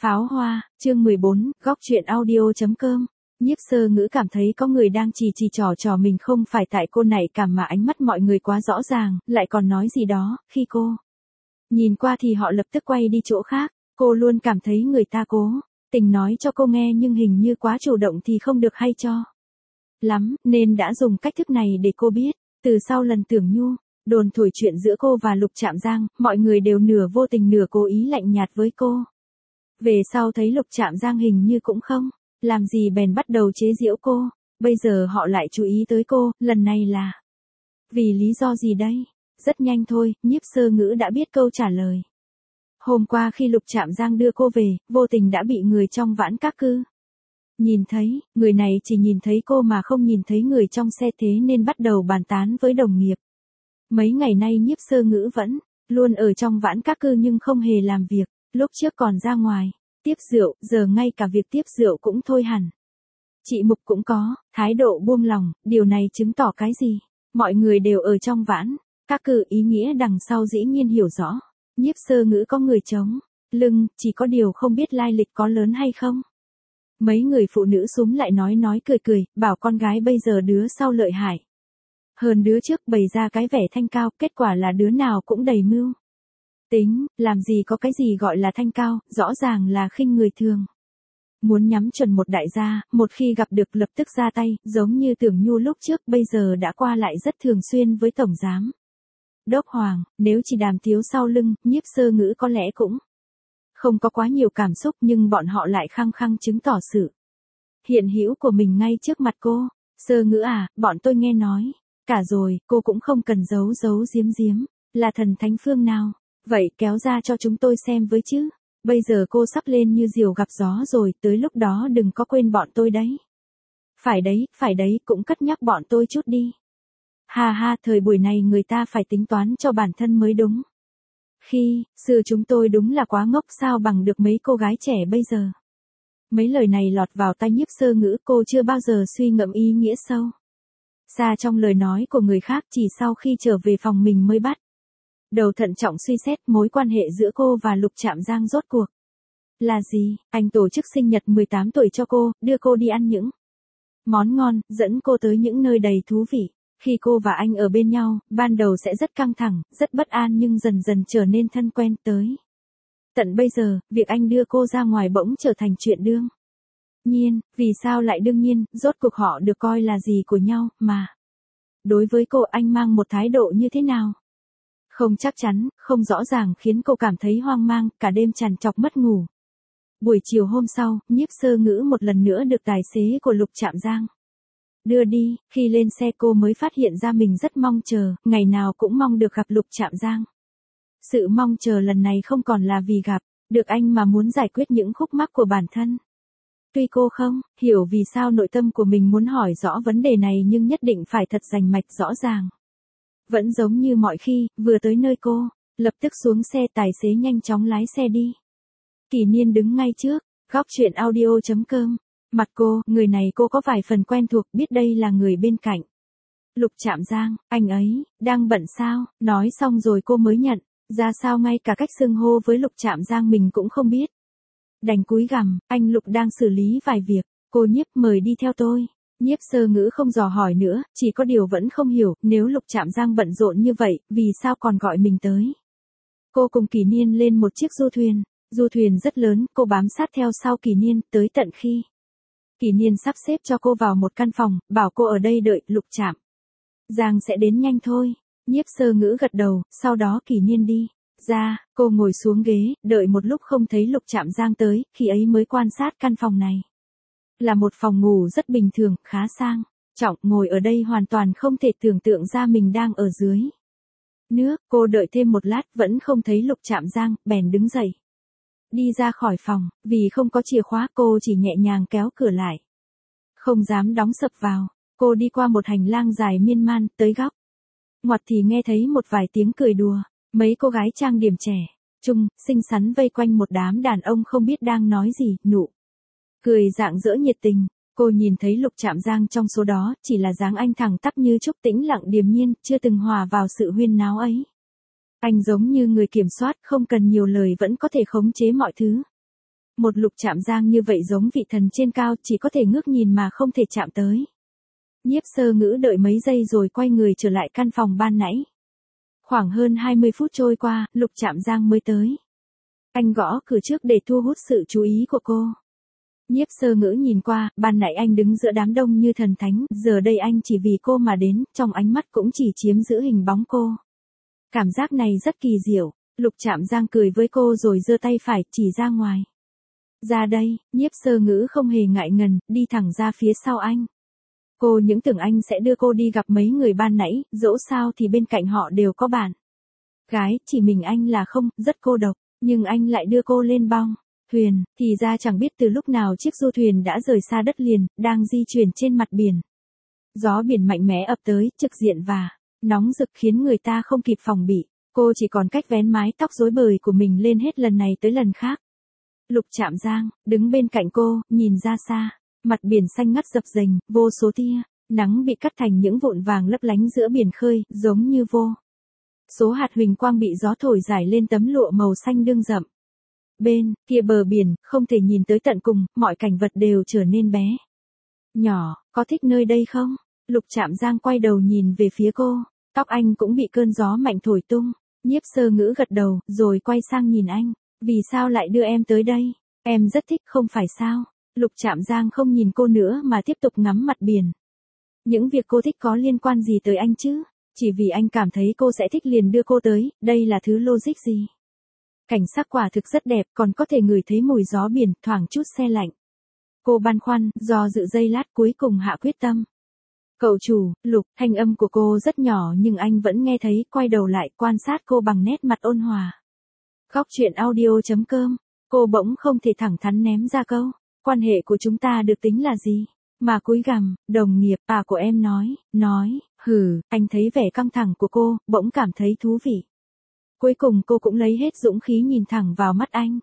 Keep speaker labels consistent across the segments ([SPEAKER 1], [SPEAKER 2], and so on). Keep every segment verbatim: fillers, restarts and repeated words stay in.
[SPEAKER 1] Pháo hoa, chương mười bốn, góc truyện audio.com. Nhiếp Sơ Ngữ cảm thấy có người đang chỉ chỉ trò trò mình không phải tại cô nảy cảm mà ánh mắt mọi người quá rõ ràng, lại còn nói gì đó, khi cô nhìn qua thì họ lập tức quay đi chỗ khác, cô luôn cảm thấy người ta cố tình nói cho cô nghe nhưng hình như quá chủ động thì không được hay cho lắm, nên đã dùng cách thức này để cô biết. Từ sau lần Tưởng Nhu đồn thổi chuyện giữa cô và Lục Trạm Giang, mọi người đều nửa vô tình nửa cố ý lạnh nhạt với cô. Về sau thấy Lục Trạm Giang hình như cũng không làm gì bèn bắt đầu chế giễu cô, bây giờ họ lại chú ý tới cô, lần này là vì lý do gì đây? Rất nhanh thôi, Nhiếp Sơ Ngữ đã biết câu trả lời. Hôm qua khi Lục Trạm Giang đưa cô về, vô tình đã bị người trong Vãn Các Cư nhìn thấy, người này chỉ nhìn thấy cô mà không nhìn thấy người trong xe, thế nên bắt đầu bàn tán với đồng nghiệp. Mấy ngày nay Nhiếp Sơ Ngữ vẫn luôn ở trong Vãn Các Cư nhưng không hề làm việc, lúc trước còn ra ngoài tiếp rượu, giờ ngay cả việc tiếp rượu cũng thôi hẳn. Chị Mục cũng có thái độ buông lòng, điều này chứng tỏ cái gì? Mọi người đều ở trong Vãn Các Cư, ý nghĩa đằng sau dĩ nhiên hiểu rõ. Nhiếp Sơ Ngữ có người chống lưng, chỉ có điều không biết lai lịch có lớn hay không. Mấy người phụ nữ xúm lại nói nói cười cười, bảo con gái bây giờ đứa sau lợi hại hơn đứa trước, bày ra cái vẻ thanh cao, kết quả là đứa nào cũng đầy mưu tính, làm gì có cái gì gọi là thanh cao, rõ ràng là khinh người thường. Muốn nhắm chuẩn một đại gia, một khi gặp được lập tức ra tay, giống như Tưởng Nhu lúc trước, bây giờ đã qua lại rất thường xuyên với Tổng Giám Đốc Hoàng, nếu chỉ đàm tiếu sau lưng, Nhiếp Sơ Ngữ có lẽ cũng không có quá nhiều cảm xúc, nhưng bọn họ lại khăng khăng chứng tỏ sự hiện hữu của mình ngay trước mặt cô. Sơ Ngữ à, bọn tôi nghe nói cả rồi, cô cũng không cần giấu giấu giếm giếm, là thần thánh phương nào, vậy kéo ra cho chúng tôi xem với chứ. Bây giờ cô sắp lên như diều gặp gió rồi, tới lúc đó đừng có quên bọn tôi đấy. Phải đấy, phải đấy, cũng cất nhắc bọn tôi chút đi. Ha ha, thời buổi này người ta phải tính toán cho bản thân mới đúng. Khi xưa chúng tôi đúng là quá ngốc, sao bằng được mấy cô gái trẻ bây giờ. Mấy lời này lọt vào tai Nhiếp Sơ Ngữ, cô chưa bao giờ suy ngẫm ý nghĩa sâu xa trong lời nói của người khác, chỉ sau khi trở về phòng mình mới bắt đầu thận trọng suy xét mối quan hệ giữa cô và Lục Trạm Giang rốt cuộc là gì. Anh tổ chức sinh nhật mười tám tuổi cho cô, đưa cô đi ăn những món ngon, dẫn cô tới những nơi đầy thú vị. Khi cô và anh ở bên nhau, ban đầu sẽ rất căng thẳng, rất bất an nhưng dần dần trở nên thân quen. Tới tận bây giờ, việc anh đưa cô ra ngoài bỗng trở thành chuyện đương nhiên. Vì sao lại đương nhiên? Rốt cuộc họ được coi là gì của nhau, mà đối với cô anh mang một thái độ như thế nào? Không chắc chắn, không rõ ràng, khiến cô cảm thấy hoang mang, cả đêm trằn trọc mất ngủ. Buổi chiều hôm sau, Nhiếp Sơ Ngữ một lần nữa được tài xế của Lục Trạm Giang đưa đi. Khi lên xe cô mới phát hiện ra mình rất mong chờ, ngày nào cũng mong được gặp Lục Trạm Giang. Sự mong chờ lần này không còn là vì gặp được anh mà muốn giải quyết những khúc mắc của bản thân. Tuy cô không hiểu vì sao nội tâm của mình muốn hỏi rõ vấn đề này nhưng nhất định phải thật rành mạch rõ ràng. Vẫn giống như mọi khi, vừa tới nơi cô lập tức xuống xe, tài xế nhanh chóng lái xe đi. Kỷ Niên đứng ngay trước góc truyện audio.com. Mặt cô, người này cô có vài phần quen thuộc, biết đây là người bên cạnh Lục Trạm Giang. Anh ấy đang bận sao? Nói xong rồi cô mới nhận ra sao ngay cả cách xưng hô với Lục Trạm Giang mình cũng không biết. Đành cúi gằm, anh Lục đang xử lý vài việc. Cô Nhiếp, mời đi theo tôi. Nhiếp Sơ Ngữ không dò hỏi nữa, chỉ có điều vẫn không hiểu, nếu Lục Trạm Giang bận rộn như vậy, vì sao còn gọi mình tới. Cô cùng Kỷ Niên lên một chiếc du thuyền. Du thuyền rất lớn, cô bám sát theo sau Kỷ Niên, tới tận khi Kỷ Niên sắp xếp cho cô vào một căn phòng, bảo cô ở đây đợi, Lục Trạm Giang sẽ đến nhanh thôi. Nhiếp Sơ Ngữ gật đầu, sau đó Kỷ Niên đi ra, cô ngồi xuống ghế, đợi một lúc không thấy Lục Trạm Giang tới, khi ấy mới quan sát căn phòng này. Là một phòng ngủ rất bình thường, khá sang trọng, ngồi ở đây hoàn toàn không thể tưởng tượng ra mình đang ở dưới nước. Cô đợi thêm một lát, vẫn không thấy Lục Trạm Giang, bèn đứng dậy đi ra khỏi phòng. Vì không có chìa khóa, cô chỉ nhẹ nhàng kéo cửa lại, không dám đóng sập vào. Cô đi qua một hành lang dài miên man, tới góc ngoặt thì nghe thấy một vài tiếng cười đùa. Mấy cô gái trang điểm trẻ trung, xinh xắn vây quanh một đám đàn ông không biết đang nói gì, nụ cười rạng rỡ nhiệt tình. Cô nhìn thấy Lục Trạm Giang trong số đó, chỉ là dáng anh thẳng tắp như trúc, tĩnh lặng điềm nhiên, chưa từng hòa vào sự huyên náo ấy. Anh giống như người kiểm soát, không cần nhiều lời vẫn có thể khống chế mọi thứ. Một Lục Trạm Giang như vậy giống vị thần trên cao, chỉ có thể ngước nhìn mà không thể chạm tới. Nhiếp Sơ Ngữ đợi mấy giây rồi quay người trở lại căn phòng ban nãy. Khoảng hơn hai mươi phút trôi qua, Lục Trạm Giang mới tới. Anh gõ cửa trước để thu hút sự chú ý của cô. Nhiếp Sơ Ngữ nhìn qua, ban nãy anh đứng giữa đám đông như thần thánh, giờ đây anh chỉ vì cô mà đến, trong ánh mắt cũng chỉ chiếm giữ hình bóng cô. Cảm giác này rất kỳ diệu. Lục Trạm Giang cười với cô rồi giơ tay phải chỉ ra ngoài. Ra đây, Nhiếp Sơ Ngữ không hề ngại ngần, đi thẳng ra phía sau anh. Cô những tưởng anh sẽ đưa cô đi gặp mấy người ban nãy, dẫu sao thì bên cạnh họ đều có bạn gái, chỉ mình anh là không, rất cô độc, nhưng anh lại đưa cô lên bong thuyền, thì ra chẳng biết từ lúc nào chiếc du thuyền đã rời xa đất liền, đang di chuyển trên mặt biển. Gió biển mạnh mẽ ập tới, trực diện và nóng rực khiến người ta không kịp phòng bị. Cô chỉ còn cách vén mái tóc rối bời của mình lên hết lần này tới lần khác. Lục Trạm Giang, đứng bên cạnh cô, nhìn ra xa. Mặt biển xanh ngắt dập dềnh, vô số tia nắng bị cắt thành những vụn vàng lấp lánh giữa biển khơi, giống như vô số hạt huỳnh quang bị gió thổi rải lên tấm lụa màu xanh đương rậm. Bên kia bờ biển, không thể nhìn tới tận cùng, mọi cảnh vật đều trở nên bé nhỏ. Có thích nơi đây không? Lục Trạm Giang quay đầu nhìn về phía cô, tóc anh cũng bị cơn gió mạnh thổi tung. Nhiếp Sơ Ngữ gật đầu, rồi quay sang nhìn anh. Vì sao lại đưa em tới đây? Em rất thích, không phải sao? Lục Trạm Giang không nhìn cô nữa mà tiếp tục ngắm mặt biển. Những việc cô thích có liên quan gì tới anh chứ? Chỉ vì anh cảm thấy cô sẽ thích liền đưa cô tới, đây là thứ logic gì? Cảnh sắc quả thực rất đẹp, còn có thể ngửi thấy mùi gió biển, thoảng chút se lạnh. Cô băn khoăn, do dự giây lát cuối cùng hạ quyết tâm. Cậu chủ, Lục, thanh âm của cô rất nhỏ nhưng anh vẫn nghe thấy, quay đầu lại quan sát cô bằng nét mặt ôn hòa. Góc truyện audio chấm com, cô bỗng không thể thẳng thắn ném ra câu. Quan hệ của chúng ta được tính là gì? Mà cúi gằm, đồng nghiệp, à của em nói, nói, hừ, anh thấy vẻ căng thẳng của cô, bỗng cảm thấy thú vị. Cuối cùng cô cũng lấy hết dũng khí nhìn thẳng vào mắt anh.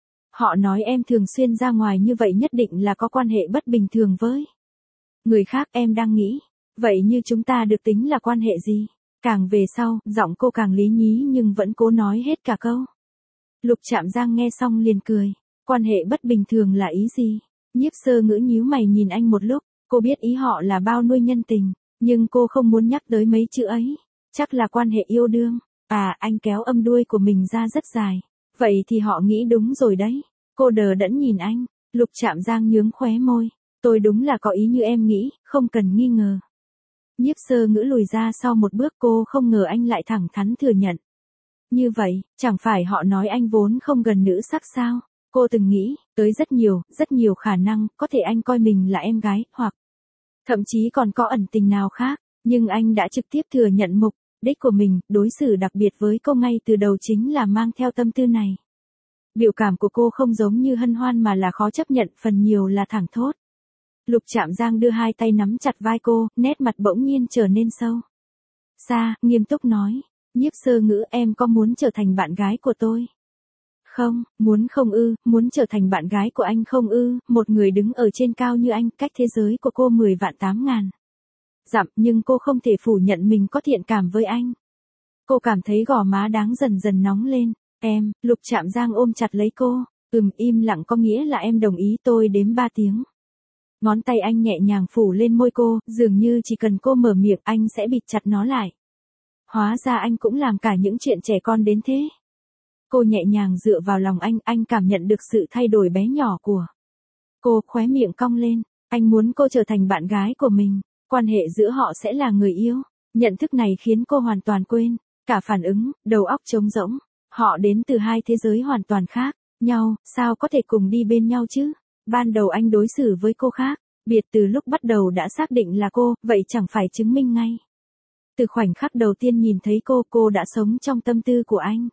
[SPEAKER 1] Họ nói em thường xuyên ra ngoài như vậy nhất định là có quan hệ bất bình thường với người khác, em đang nghĩ. Vậy như chúng ta được tính là quan hệ gì? Càng về sau, giọng cô càng lý nhí nhưng vẫn cố nói hết cả câu. Lục Trạm Giang nghe xong liền cười. Quan hệ bất bình thường là ý gì? Nhiếp Sơ Ngữ nhíu mày nhìn anh một lúc, cô biết ý họ là bao nuôi nhân tình, nhưng cô không muốn nhắc tới mấy chữ ấy. Chắc là quan hệ yêu đương. À, anh kéo âm đuôi của mình ra rất dài. Vậy thì họ nghĩ đúng rồi đấy. Cô đờ đẫn nhìn anh. Lục Trạm Giang nhướng khóe môi. Tôi đúng là có ý như em nghĩ, không cần nghi ngờ. Nhiếp Sơ Ngữ lùi ra sau một bước, cô không ngờ anh lại thẳng thắn thừa nhận. Như vậy, chẳng phải họ nói anh vốn không gần nữ sắc sao? Cô từng nghĩ tới rất nhiều, rất nhiều khả năng, có thể anh coi mình là em gái, hoặc thậm chí còn có ẩn tình nào khác, nhưng anh đã trực tiếp thừa nhận mục đích của mình, đối xử đặc biệt với cô ngay từ đầu chính là mang theo tâm tư này. Biểu cảm của cô không giống như hân hoan mà là khó chấp nhận, phần nhiều là thẳng thốt. Lục Trạm Giang đưa hai tay nắm chặt vai cô, nét mặt bỗng nhiên trở nên sâu xa, nghiêm túc nói. Nhiếp Sơ Ngữ, em có muốn trở thành bạn gái của tôi? Không, muốn không ư, muốn trở thành bạn gái của anh không ư? Một người đứng ở trên cao như anh, cách thế giới của cô mười vạn tám ngàn dặm, nhưng cô không thể phủ nhận mình có thiện cảm với anh. Cô cảm thấy gò má đáng dần dần nóng lên. Em, Lục Trạm Giang ôm chặt lấy cô. Ừm, im lặng có nghĩa là em đồng ý, tôi đếm ba tiếng. Ngón tay anh nhẹ nhàng phủ lên môi cô, dường như chỉ cần cô mở miệng anh sẽ bịt chặt nó lại. Hóa ra anh cũng làm cả những chuyện trẻ con đến thế. Cô nhẹ nhàng dựa vào lòng anh, anh cảm nhận được sự thay đổi bé nhỏ của cô, khóe miệng cong lên. Anh muốn cô trở thành bạn gái của mình, quan hệ giữa họ sẽ là người yêu. Nhận thức này khiến cô hoàn toàn quên cả phản ứng, đầu óc trống rỗng. Họ đến từ hai thế giới hoàn toàn khác nhau, sao có thể cùng đi bên nhau chứ? Ban đầu anh đối xử với cô khác biệt, từ lúc bắt đầu đã xác định là cô, vậy chẳng phải chứng minh ngay từ khoảnh khắc đầu tiên nhìn thấy cô, cô đã sống trong tâm tư của anh.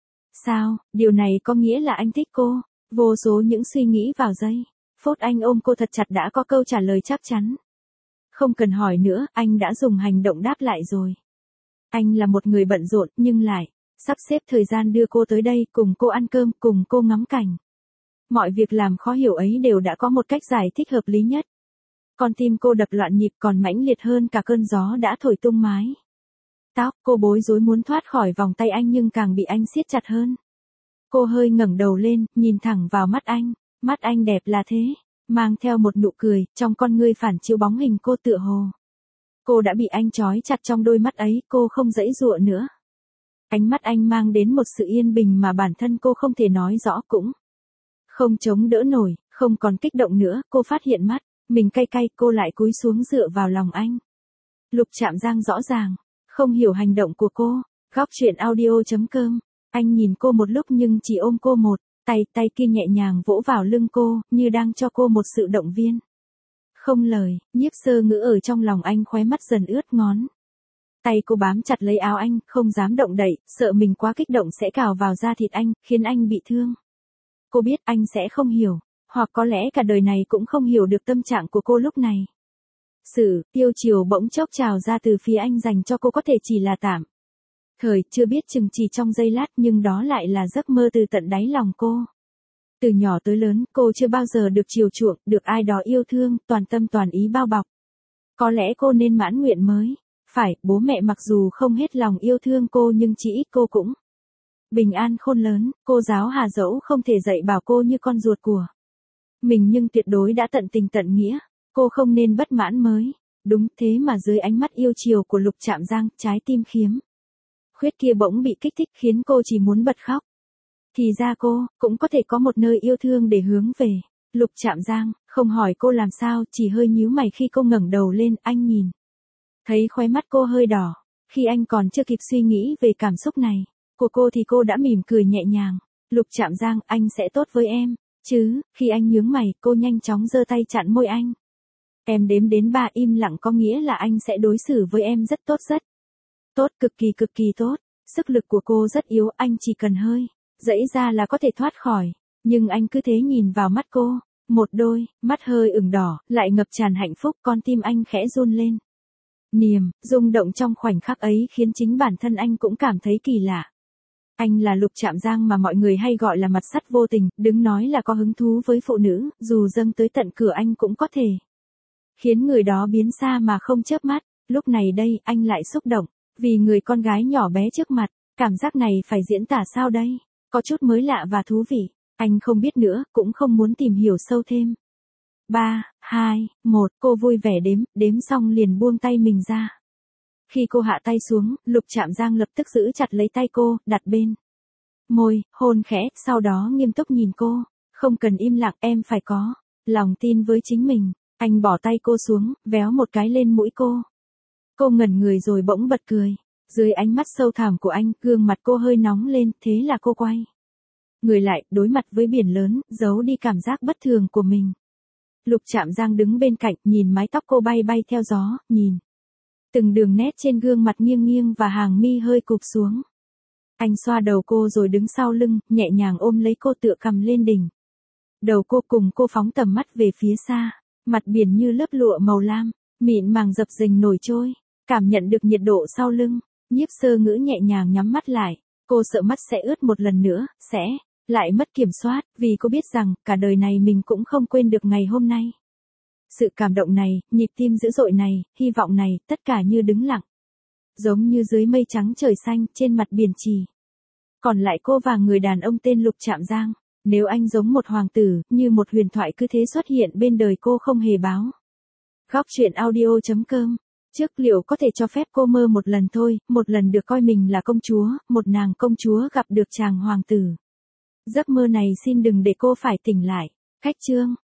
[SPEAKER 1] Sao, điều này có nghĩa là anh thích cô? Vô số những suy nghĩ vào giây phút anh ôm cô thật chặt đã có câu trả lời chắc chắn. Không cần hỏi nữa, anh đã dùng hành động đáp lại rồi. Anh là một người bận rộn, nhưng lại sắp xếp thời gian đưa cô tới đây, cùng cô ăn cơm, cùng cô ngắm cảnh. Mọi việc làm khó hiểu ấy đều đã có một cách giải thích hợp lý nhất. Con tim cô đập loạn nhịp còn mãnh liệt hơn cả cơn gió đã thổi tung mái tóc. Cô bối rối muốn thoát khỏi vòng tay anh nhưng càng bị anh siết chặt hơn. Cô hơi ngẩng đầu lên, nhìn thẳng vào mắt anh. Mắt anh đẹp là thế, mang theo một nụ cười, trong con ngươi phản chiếu bóng hình cô tựa hồ. Cô đã bị anh trói chặt trong đôi mắt ấy, cô không giãy giụa nữa. Ánh mắt anh mang đến một sự yên bình mà bản thân cô không thể nói rõ cũng không chống đỡ nổi, không còn kích động nữa, cô phát hiện mắt, mình cay cay, cô lại cúi xuống dựa vào lòng anh. Lục Trạm Giang rõ ràng, không hiểu hành động của cô, góc truyện audio chấm com, anh nhìn cô một lúc nhưng chỉ ôm cô một, tay, tay kia nhẹ nhàng vỗ vào lưng cô, như đang cho cô một sự động viên. Không lời, Nhiếp Sơ Ngữ ở trong lòng anh khóe mắt dần ướt ngón. Tay cô bám chặt lấy áo anh, không dám động đậy, sợ mình quá kích động sẽ cào vào da thịt anh, khiến anh bị thương. Cô biết anh sẽ không hiểu, hoặc có lẽ cả đời này cũng không hiểu được tâm trạng của cô lúc này. Sự yêu chiều bỗng chốc trào ra từ phía anh dành cho cô có thể chỉ là tạm thời, chưa biết chừng chỉ trong giây lát, nhưng đó lại là giấc mơ từ tận đáy lòng cô. Từ nhỏ tới lớn, cô chưa bao giờ được chiều chuộng, được ai đó yêu thương, toàn tâm toàn ý bao bọc. Có lẽ cô nên mãn nguyện mới. Phải, bố mẹ mặc dù không hết lòng yêu thương cô nhưng chỉ ít cô cũng bình an khôn lớn, cô giáo Hà dẫu không thể dạy bảo cô như con ruột của mình nhưng tuyệt đối đã tận tình tận nghĩa, cô không nên bất mãn mới. Đúng thế mà dưới ánh mắt yêu chiều của Lục Trạm Giang, trái tim khiếm khuyết kia bỗng bị kích thích khiến cô chỉ muốn bật khóc. Thì ra cô cũng có thể có một nơi yêu thương để hướng về. Lục Trạm Giang không hỏi cô làm sao, chỉ hơi nhíu mày khi cô ngẩng đầu lên, anh nhìn thấy khóe mắt cô hơi đỏ. Khi anh còn chưa kịp suy nghĩ về cảm xúc này của cô thì cô đã mỉm cười nhẹ nhàng. Lục Trạm Giang, anh sẽ tốt với em chứ? Khi anh nhướng mày, cô nhanh chóng giơ tay chặn môi anh. Em đếm đến ba, im lặng có nghĩa là anh sẽ đối xử với em rất tốt, rất tốt, cực kỳ cực kỳ tốt. Sức lực của cô rất yếu, anh chỉ cần hơi giãy ra là có thể thoát khỏi. Nhưng anh cứ thế nhìn vào mắt cô, một đôi mắt hơi ửng đỏ, lại ngập tràn hạnh phúc, con tim anh khẽ run lên. Niềm rung động trong khoảnh khắc ấy khiến chính bản thân anh cũng cảm thấy kỳ lạ. Anh là Lục Trạm Giang mà mọi người hay gọi là mặt sắt vô tình, đứng nói là có hứng thú với phụ nữ, dù dâng tới tận cửa anh cũng có thể khiến người đó biến xa mà không chớp mắt. Lúc này đây, anh lại xúc động, vì người con gái nhỏ bé trước mặt. Cảm giác này phải diễn tả sao đây? Có chút mới lạ và thú vị. Anh không biết nữa, cũng không muốn tìm hiểu sâu thêm. ba, hai, một, cô vui vẻ đếm, đếm xong liền buông tay mình ra. Khi cô hạ tay xuống, Lục Trạm Giang lập tức giữ chặt lấy tay cô, đặt bên môi, hôn khẽ, sau đó nghiêm túc nhìn cô. Không cần im lặng, em phải có lòng tin với chính mình. Anh bỏ tay cô xuống, véo một cái lên mũi cô. Cô ngẩn người rồi bỗng bật cười. Dưới ánh mắt sâu thẳm của anh, gương mặt cô hơi nóng lên, thế là cô quay người lại, đối mặt với biển lớn, giấu đi cảm giác bất thường của mình. Lục Trạm Giang đứng bên cạnh, nhìn mái tóc cô bay bay theo gió, nhìn từng đường nét trên gương mặt nghiêng nghiêng và hàng mi hơi cụp xuống. Anh xoa đầu cô rồi đứng sau lưng, nhẹ nhàng ôm lấy cô tựa cằm lên đỉnh đầu cô, cùng cô phóng tầm mắt về phía xa. Mặt biển như lớp lụa màu lam, mịn màng dập dềnh nổi trôi. Cảm nhận được nhiệt độ sau lưng, Nhiếp Sơ Ngữ nhẹ nhàng nhắm mắt lại. Cô sợ mắt sẽ ướt một lần nữa, sẽ lại mất kiểm soát, vì cô biết rằng, cả đời này mình cũng không quên được ngày hôm nay. Sự cảm động này, nhịp tim dữ dội này, hy vọng này, tất cả như đứng lặng. Giống như dưới mây trắng trời xanh, trên mặt biển trì. Còn lại cô và người đàn ông tên Lục Trạm Giang. Nếu anh giống một hoàng tử, như một huyền thoại cứ thế xuất hiện bên đời cô không hề báo. Góc truyện audio chấm com. Trước liệu có thể cho phép cô mơ một lần thôi, một lần được coi mình là công chúa, một nàng công chúa gặp được chàng hoàng tử. Giấc mơ này xin đừng để cô phải tỉnh lại. Khách chương.